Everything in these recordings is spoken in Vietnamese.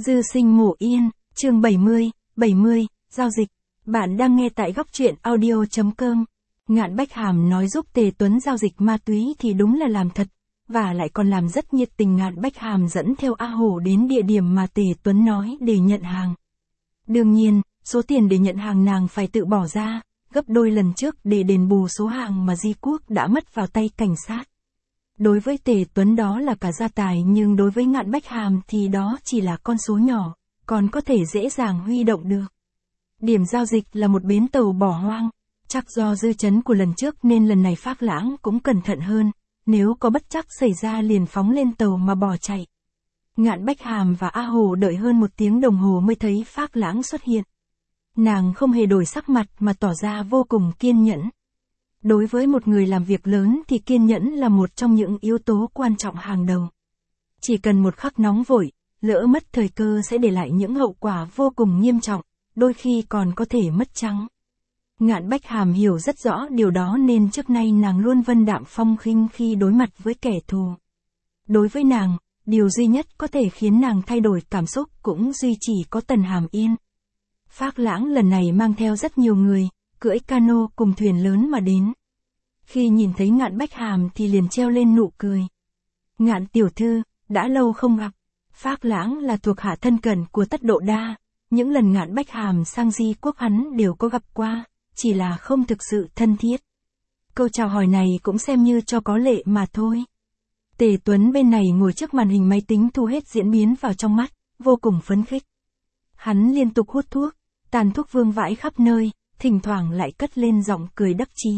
Dư sinh mộ yên, chương 70, giao dịch. Bạn đang nghe tại góc truyện audio.com. Ngạn Bách Hàm nói giúp Tề Tuấn giao dịch ma túy thì đúng là làm thật, và lại còn làm rất nhiệt tình. Ngạn Bách Hàm dẫn theo A Hổ đến địa điểm mà Tề Tuấn nói để nhận hàng. Đương nhiên, số tiền để nhận hàng nàng phải tự bỏ ra, gấp đôi lần trước để đền bù số hàng mà Di Quốc đã mất vào tay cảnh sát. Đối với Tề Tuấn đó là cả gia tài, nhưng đối với Ngạn Bách Hàm thì đó chỉ là con số nhỏ, còn có thể dễ dàng huy động được. Điểm giao dịch là một bến tàu bỏ hoang, chắc do dư chấn của lần trước nên lần này Phác Lãng cũng cẩn thận hơn, nếu có bất trắc xảy ra liền phóng lên tàu mà bỏ chạy. Ngạn Bách Hàm và A Hồ đợi hơn 1 tiếng đồng hồ mới thấy Phác Lãng xuất hiện. Nàng không hề đổi sắc mặt mà tỏ ra vô cùng kiên nhẫn. Đối với một người làm việc lớn thì kiên nhẫn là một trong những yếu tố quan trọng hàng đầu. Chỉ cần một khắc nóng vội, lỡ mất thời cơ sẽ để lại những hậu quả vô cùng nghiêm trọng, đôi khi còn có thể mất trắng. Ngạn Bách Hàm hiểu rất rõ điều đó nên trước nay nàng luôn vân đạm phong khinh khi đối mặt với kẻ thù. Đối với nàng, điều duy nhất có thể khiến nàng thay đổi cảm xúc cũng duy chỉ có Tần Hàm Yên. Phác Lãng lần này mang theo rất nhiều người, cưỡi cano cùng thuyền lớn mà đến. Khi nhìn thấy Ngạn Bách Hàm thì liền treo lên nụ cười. Ngạn tiểu thư, đã lâu không gặp. Phác Lãng là thuộc hạ thân cận của Tất Độ Đa, những lần Ngạn Bách Hàm sang Di Quốc hắn đều có gặp qua, chỉ là không thực sự thân thiết. Câu chào hỏi này cũng xem như cho có lệ mà thôi. Tề Tuấn bên này ngồi trước màn hình máy tính thu hết diễn biến vào trong mắt, vô cùng phấn khích. Hắn liên tục hút thuốc, tàn thuốc vương vãi khắp nơi, thỉnh thoảng lại cất lên giọng cười đắc chí.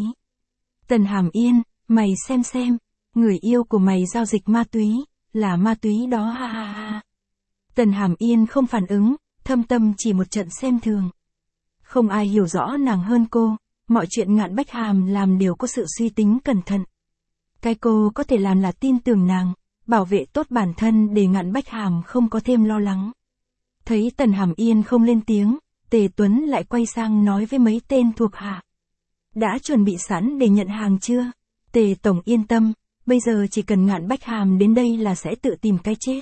Tần Hàm Yên, mày xem, người yêu của mày giao dịch ma túy, là ma túy đó ha ha ha. Tần Hàm Yên không phản ứng, thâm tâm chỉ một trận xem thường. Không ai hiểu rõ nàng hơn cô, mọi chuyện Ngạn Bách Hàm làm đều có sự suy tính cẩn thận. Cái cô có thể làm là tin tưởng nàng, bảo vệ tốt bản thân để Ngạn Bách Hàm không có thêm lo lắng. Thấy Tần Hàm Yên không lên tiếng, Tề Tuấn lại quay sang nói với mấy tên thuộc hạ. Đã chuẩn bị sẵn để nhận hàng chưa? Tề Tổng yên tâm, bây giờ chỉ cần Ngạn Bách Hàm đến đây là sẽ tự tìm cái chết.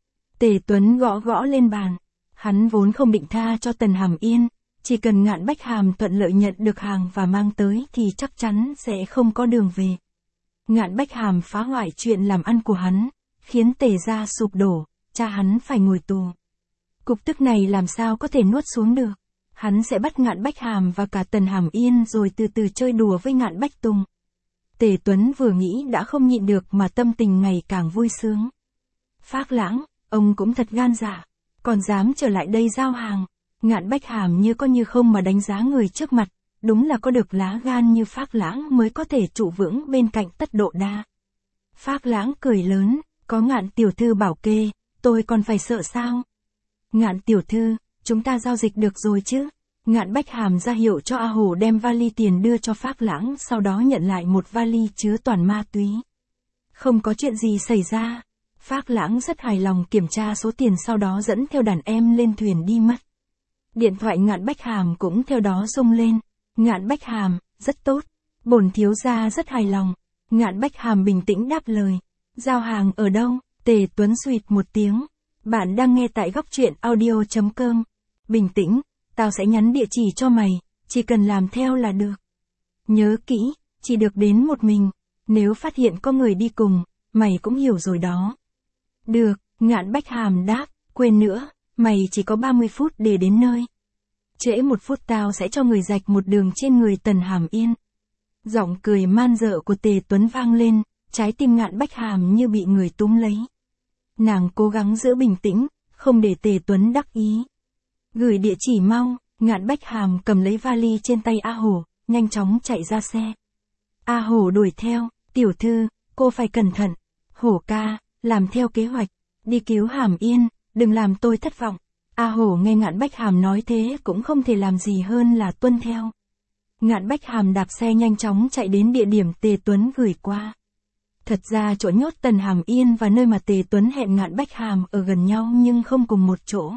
Tề Tuấn gõ gõ lên bàn. Hắn vốn không định tha cho Tần Hàm Yên, chỉ cần Ngạn Bách Hàm thuận lợi nhận được hàng và mang tới thì chắc chắn sẽ không có đường về. Ngạn Bách Hàm phá hoại chuyện làm ăn của hắn, khiến Tề gia sụp đổ, cha hắn phải ngồi tù. Cục tức này làm sao có thể nuốt xuống được. Hắn sẽ bắt Ngạn Bách Hàm và cả Tần Hàm Yên rồi từ từ chơi đùa với Ngạn Bách Tùng. Tề Tuấn vừa nghĩ đã không nhịn được mà tâm tình ngày càng vui sướng. Phác Lãng, ông cũng thật gan dạ, còn dám trở lại đây giao hàng. Ngạn Bách Hàm như có như không mà đánh giá người trước mặt, đúng là có được lá gan như Phác Lãng mới có thể trụ vững bên cạnh Tất Độ Đa. Phác Lãng cười lớn, có Ngạn tiểu thư bảo kê, tôi còn phải sợ sao? Ngạn tiểu thư, chúng ta giao dịch được rồi chứ? Ngạn Bách Hàm ra hiệu cho A Hổ đem vali tiền đưa cho Phác Lãng, sau đó nhận lại một vali chứa toàn ma túy. Không có chuyện gì xảy ra. Phác Lãng rất hài lòng kiểm tra số tiền, sau đó dẫn theo đàn em lên thuyền đi mất. Điện thoại Ngạn Bách Hàm cũng theo đó rung lên. Ngạn Bách Hàm, rất tốt. Bổn thiếu gia rất hài lòng. Ngạn Bách Hàm bình tĩnh đáp lời. Giao hàng ở đâu? Tề Tuấn suýt một tiếng. Bạn đang nghe tại góc truyện audio.com. Bình tĩnh, tao sẽ nhắn địa chỉ cho mày, chỉ cần làm theo là được. Nhớ kỹ, chỉ được đến một mình. Nếu phát hiện có người đi cùng, mày cũng hiểu rồi đó. Được, Ngạn Bách Hàm đáp, quên nữa, mày chỉ có 30 phút để đến nơi. Trễ 1 phút tao sẽ cho người rạch một đường trên người Tần Hàm Yên. Giọng cười man dợ của Tề Tuấn vang lên, trái tim Ngạn Bách Hàm như bị người túm lấy. Nàng cố gắng giữ bình tĩnh, không để Tề Tuấn đắc ý. Gửi địa chỉ mau. Ngạn Bách Hàm cầm lấy vali trên tay A Hổ, nhanh chóng chạy ra xe. A Hổ đuổi theo, tiểu thư, cô phải cẩn thận. Hổ ca, làm theo kế hoạch, đi cứu Hàm Yên, đừng làm tôi thất vọng. A Hổ nghe Ngạn Bách Hàm nói thế cũng không thể làm gì hơn là tuân theo. Ngạn Bách Hàm đạp xe nhanh chóng chạy đến địa điểm Tề Tuấn gửi qua. Thật ra chỗ nhốt Tần Hàm Yên và nơi mà Tề Tuấn hẹn Ngạn Bách Hàm ở gần nhau nhưng không cùng một chỗ.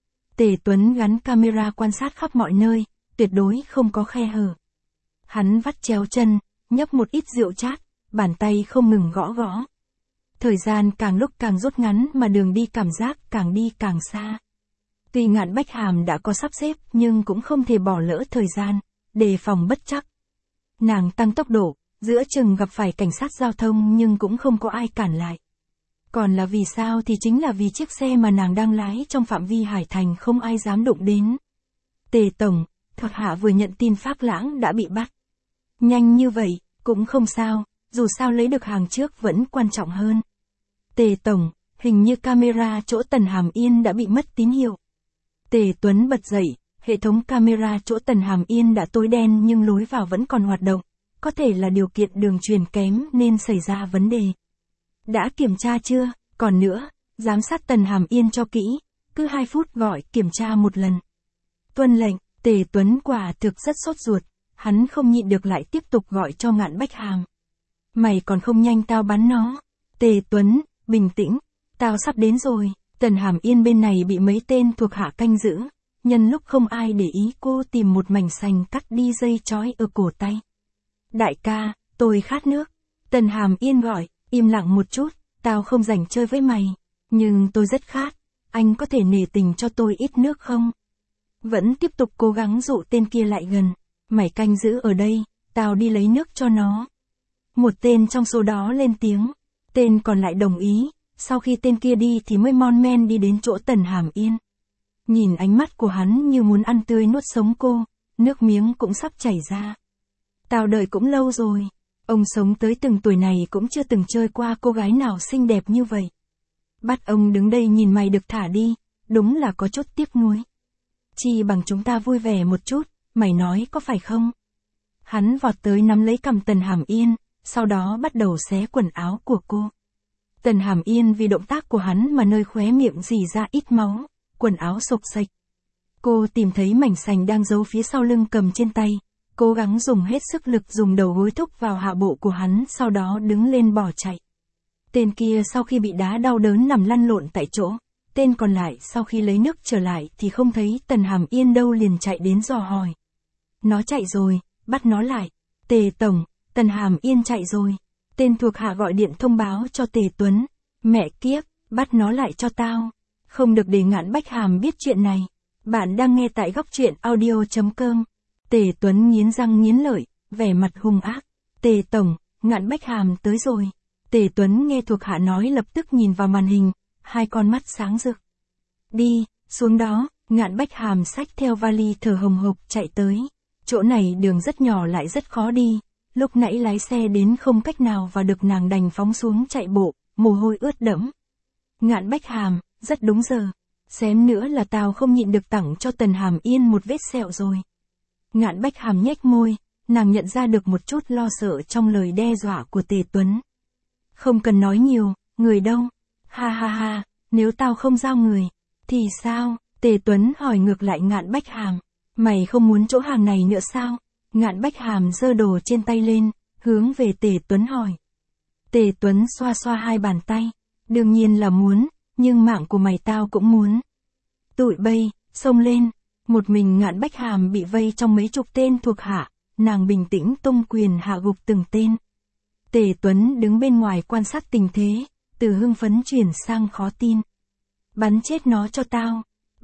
Tề Tuấn gắn camera quan sát khắp mọi nơi, tuyệt đối không có khe hở. Hắn vắt chéo chân, nhấp một ít rượu chát, bàn tay không ngừng gõ gõ. Thời gian càng lúc càng rút ngắn mà đường đi cảm giác càng đi càng xa. Tuy Ngạn Bách Hàm đã có sắp xếp nhưng cũng không thể bỏ lỡ thời gian, đề phòng bất trắc. Nàng tăng tốc độ, giữa chừng gặp phải cảnh sát giao thông nhưng cũng không có ai cản lại. Còn là vì sao thì chính là vì chiếc xe mà nàng đang lái trong phạm vi Hải Thành không ai dám đụng đến. Tề Tổng, thuộc hạ vừa nhận tin Phác Lãng đã bị bắt. Nhanh như vậy, cũng không sao, dù sao lấy được hàng trước vẫn quan trọng hơn. Tề Tổng, hình như camera chỗ Tần Hàm Yên đã bị mất tín hiệu. Tề Tuấn bật dậy, hệ thống camera chỗ Tần Hàm Yên đã tối đen nhưng lối vào vẫn còn hoạt động, có thể là điều kiện đường truyền kém nên xảy ra vấn đề. Đã kiểm tra chưa? Còn nữa, giám sát Tần Hàm Yên cho kỹ, cứ 2 phút gọi kiểm tra một lần. Tuân lệnh. Tề Tuấn quả thực rất sốt ruột, hắn không nhịn được lại tiếp tục gọi cho Ngạn Bách Hàm. Mày còn không nhanh tao bắn nó. Tề Tuấn, bình tĩnh, tao sắp đến rồi. Tần Hàm Yên bên này bị mấy tên thuộc hạ canh giữ, nhân lúc không ai để ý cô tìm một mảnh sành cắt đi dây trói ở cổ tay. Đại ca, tôi khát nước. Tần Hàm Yên gọi, im lặng một chút, tao không rảnh chơi với mày, nhưng tôi rất khát, anh có thể nể tình cho tôi ít nước không? Vẫn tiếp tục cố gắng dụ tên kia lại gần. Mày canh giữ ở đây, tao đi lấy nước cho nó. Một tên trong số đó lên tiếng. Tên còn lại đồng ý, sau khi tên kia đi thì mới mon men đi đến chỗ Tần Hàm Yên. Nhìn ánh mắt của hắn như muốn ăn tươi nuốt sống cô, nước miếng cũng sắp chảy ra. Tao đợi cũng lâu rồi, ông sống tới từng tuổi này cũng chưa từng chơi qua cô gái nào xinh đẹp như vậy. Bắt ông đứng đây nhìn mày được thả đi, đúng là có chút tiếc nuối. Chi bằng chúng ta vui vẻ một chút, mày nói có phải không? Hắn vọt tới nắm lấy cằm Tần Hàm Yên, sau đó bắt đầu xé quần áo của cô. Tần Hàm Yên vì động tác của hắn mà nơi khóe miệng rỉ ra ít máu, quần áo xộc xệch. Cô tìm thấy mảnh sành đang giấu phía sau lưng cầm trên tay, cố gắng dùng hết sức lực dùng đầu gối thúc vào hạ bộ của hắn, sau đó đứng lên bỏ chạy. Tên kia sau khi bị đá đau đớn nằm lăn lộn tại chỗ. Tên còn lại sau khi lấy nước trở lại thì không thấy Tần Hàm Yên đâu liền chạy đến dò hỏi. Nó chạy rồi, bắt nó lại. Tề Tổng, Tần Hàm Yên chạy rồi. Tên thuộc hạ gọi điện thông báo cho Tề Tuấn. Mẹ kiếp, bắt nó lại cho tao. Không được để Ngạn Bách Hàm biết chuyện này. Bạn đang nghe tại góc truyện audio.com. Tề Tuấn nghiến răng nghiến lợi, vẻ mặt hung ác. Tề Tổng, Ngạn Bách Hàm tới rồi. Tề Tuấn nghe thuộc hạ nói lập tức nhìn vào màn hình. Hai con mắt sáng rực. Đi, xuống đó, Ngạn Bách Hàm xách theo vali thở hồng hộc chạy tới. Chỗ này đường rất nhỏ lại rất khó đi, lúc nãy lái xe đến không cách nào và được nàng đành phóng xuống chạy bộ, mồ hôi ướt đẫm. Ngạn Bách Hàm, rất đúng giờ. Xém nữa là tao không nhịn được tặng cho Tần Hàm Yên một vết sẹo rồi. Ngạn Bách Hàm nhếch môi, nàng nhận ra được một chút lo sợ trong lời đe dọa của Tề Tuấn. Không cần nói nhiều, người đâu? Ha ha ha, nếu tao không giao người, thì sao? Tề Tuấn hỏi ngược lại Ngạn Bách Hàm. Mày không muốn chỗ hàng này nữa sao? Ngạn Bách Hàm giơ đồ trên tay lên, hướng về Tề Tuấn hỏi. Tề Tuấn xoa xoa hai bàn tay. Đương nhiên là muốn, nhưng mạng của mày tao cũng muốn. Tụi bay, xông lên. Một mình Ngạn Bách Hàm bị vây trong mấy chục tên thuộc hạ, nàng bình tĩnh tung quyền hạ gục từng tên. Tề Tuấn đứng bên ngoài quan sát tình thế, từ hưng phấn chuyển sang khó tin. Bắn chết nó cho tao.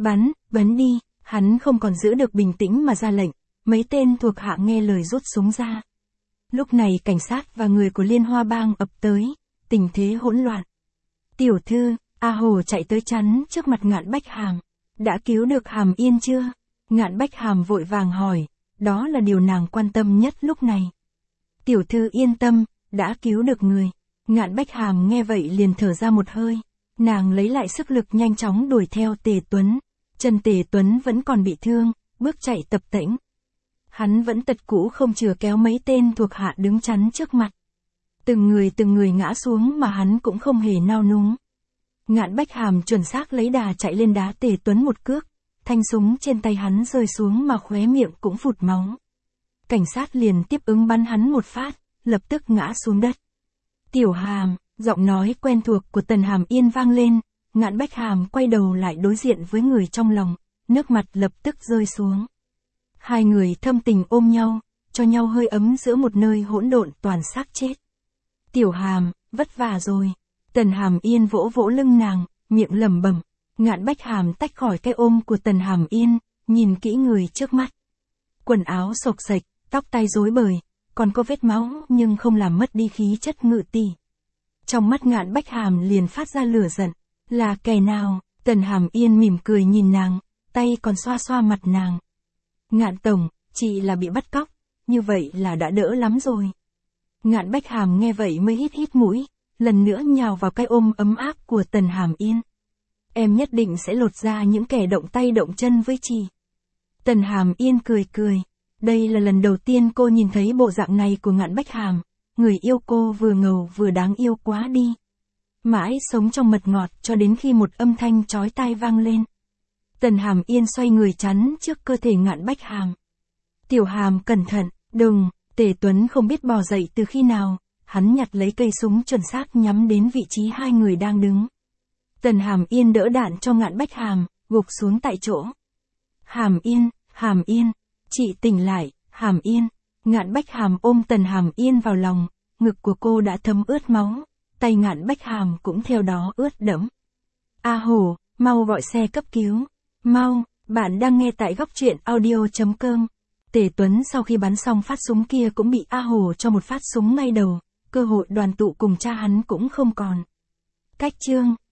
Bắn đi. Hắn không còn giữ được bình tĩnh mà ra lệnh, mấy tên thuộc hạ nghe lời rút súng ra. Lúc này cảnh sát và người của Liên Hoa Bang ập tới, tình thế hỗn loạn. Tiểu thư, A Hồ chạy tới chắn trước mặt Ngạn Bách Hàm. Đã cứu được Hàm Yên chưa? Ngạn Bách Hàm vội vàng hỏi, đó là điều nàng quan tâm nhất lúc này. Tiểu thư yên tâm, đã cứu được người. Ngạn Bách Hàm nghe vậy liền thở ra một hơi, nàng lấy lại sức lực nhanh chóng đuổi theo Tề Tuấn. Chân Tề Tuấn vẫn còn bị thương, bước chạy tập tễnh. Hắn vẫn tật cũ không chừa kéo mấy tên thuộc hạ đứng chắn trước mặt. Từng người ngã xuống mà hắn cũng không hề nao núng. Ngạn Bách Hàm chuẩn xác lấy đà chạy lên đá Tề Tuấn một cước, thanh súng trên tay hắn rơi xuống mà khóe miệng cũng phụt máu. Cảnh sát liền tiếp ứng bắn hắn một phát, lập tức ngã xuống đất. Tiểu Hàm, giọng nói quen thuộc của Tần Hàm Yên vang lên. Ngạn Bách Hàm quay đầu lại đối diện với người trong lòng, nước mặt lập tức rơi xuống. Hai người thâm tình ôm nhau, cho nhau hơi ấm giữa một nơi hỗn độn toàn xác chết. Tiểu Hàm, vất vả rồi. Tần Hàm Yên vỗ vỗ lưng nàng, miệng lẩm bẩm. Ngạn Bách Hàm tách khỏi cái ôm của Tần Hàm Yên, nhìn kỹ người trước mắt. Quần áo xộc xệch, tóc tai rối bời, còn có vết máu nhưng không làm mất đi khí chất ngự tỷ. Trong mắt Ngạn Bách Hàm liền phát ra lửa giận. Là kẻ nào? Tần Hàm Yên mỉm cười nhìn nàng, tay còn xoa xoa mặt nàng. Ngạn tổng, chị là bị bắt cóc, như vậy là đã đỡ lắm rồi. Ngạn Bách Hàm nghe vậy mới hít hít mũi, lần nữa nhào vào cái ôm ấm áp của Tần Hàm Yên. Em nhất định sẽ lột ra những kẻ động tay động chân với chị. Tần Hàm Yên cười cười. Đây là lần đầu tiên cô nhìn thấy bộ dạng này của Ngạn Bách Hàm. Người yêu cô vừa ngầu vừa đáng yêu quá đi. Mãi sống trong mật ngọt cho đến khi một âm thanh chói tai vang lên. Tần Hàm Yên xoay người chắn trước cơ thể Ngạn Bách Hàm. Tiểu Hàm cẩn thận, đừng. Tề Tuấn không biết bò dậy từ khi nào, hắn nhặt lấy cây súng chuẩn xác nhắm đến vị trí hai người đang đứng. Tần Hàm Yên đỡ đạn cho Ngạn Bách Hàm, gục xuống tại chỗ. Hàm Yên, chị tỉnh lại, Hàm Yên. Ngạn Bách Hàm ôm Tần Hàm Yên vào lòng, ngực của cô đã thấm ướt máu, tay Ngạn Bách Hàm cũng theo đó ướt đẫm. A Hổ, mau gọi xe cấp cứu. Mau, bạn đang nghe tại Góc Truyện Audio.com. Tề Tuấn sau khi bắn xong phát súng kia cũng bị A Hổ cho một phát súng ngay đầu, cơ hội đoàn tụ cùng cha hắn cũng không còn. Cách chương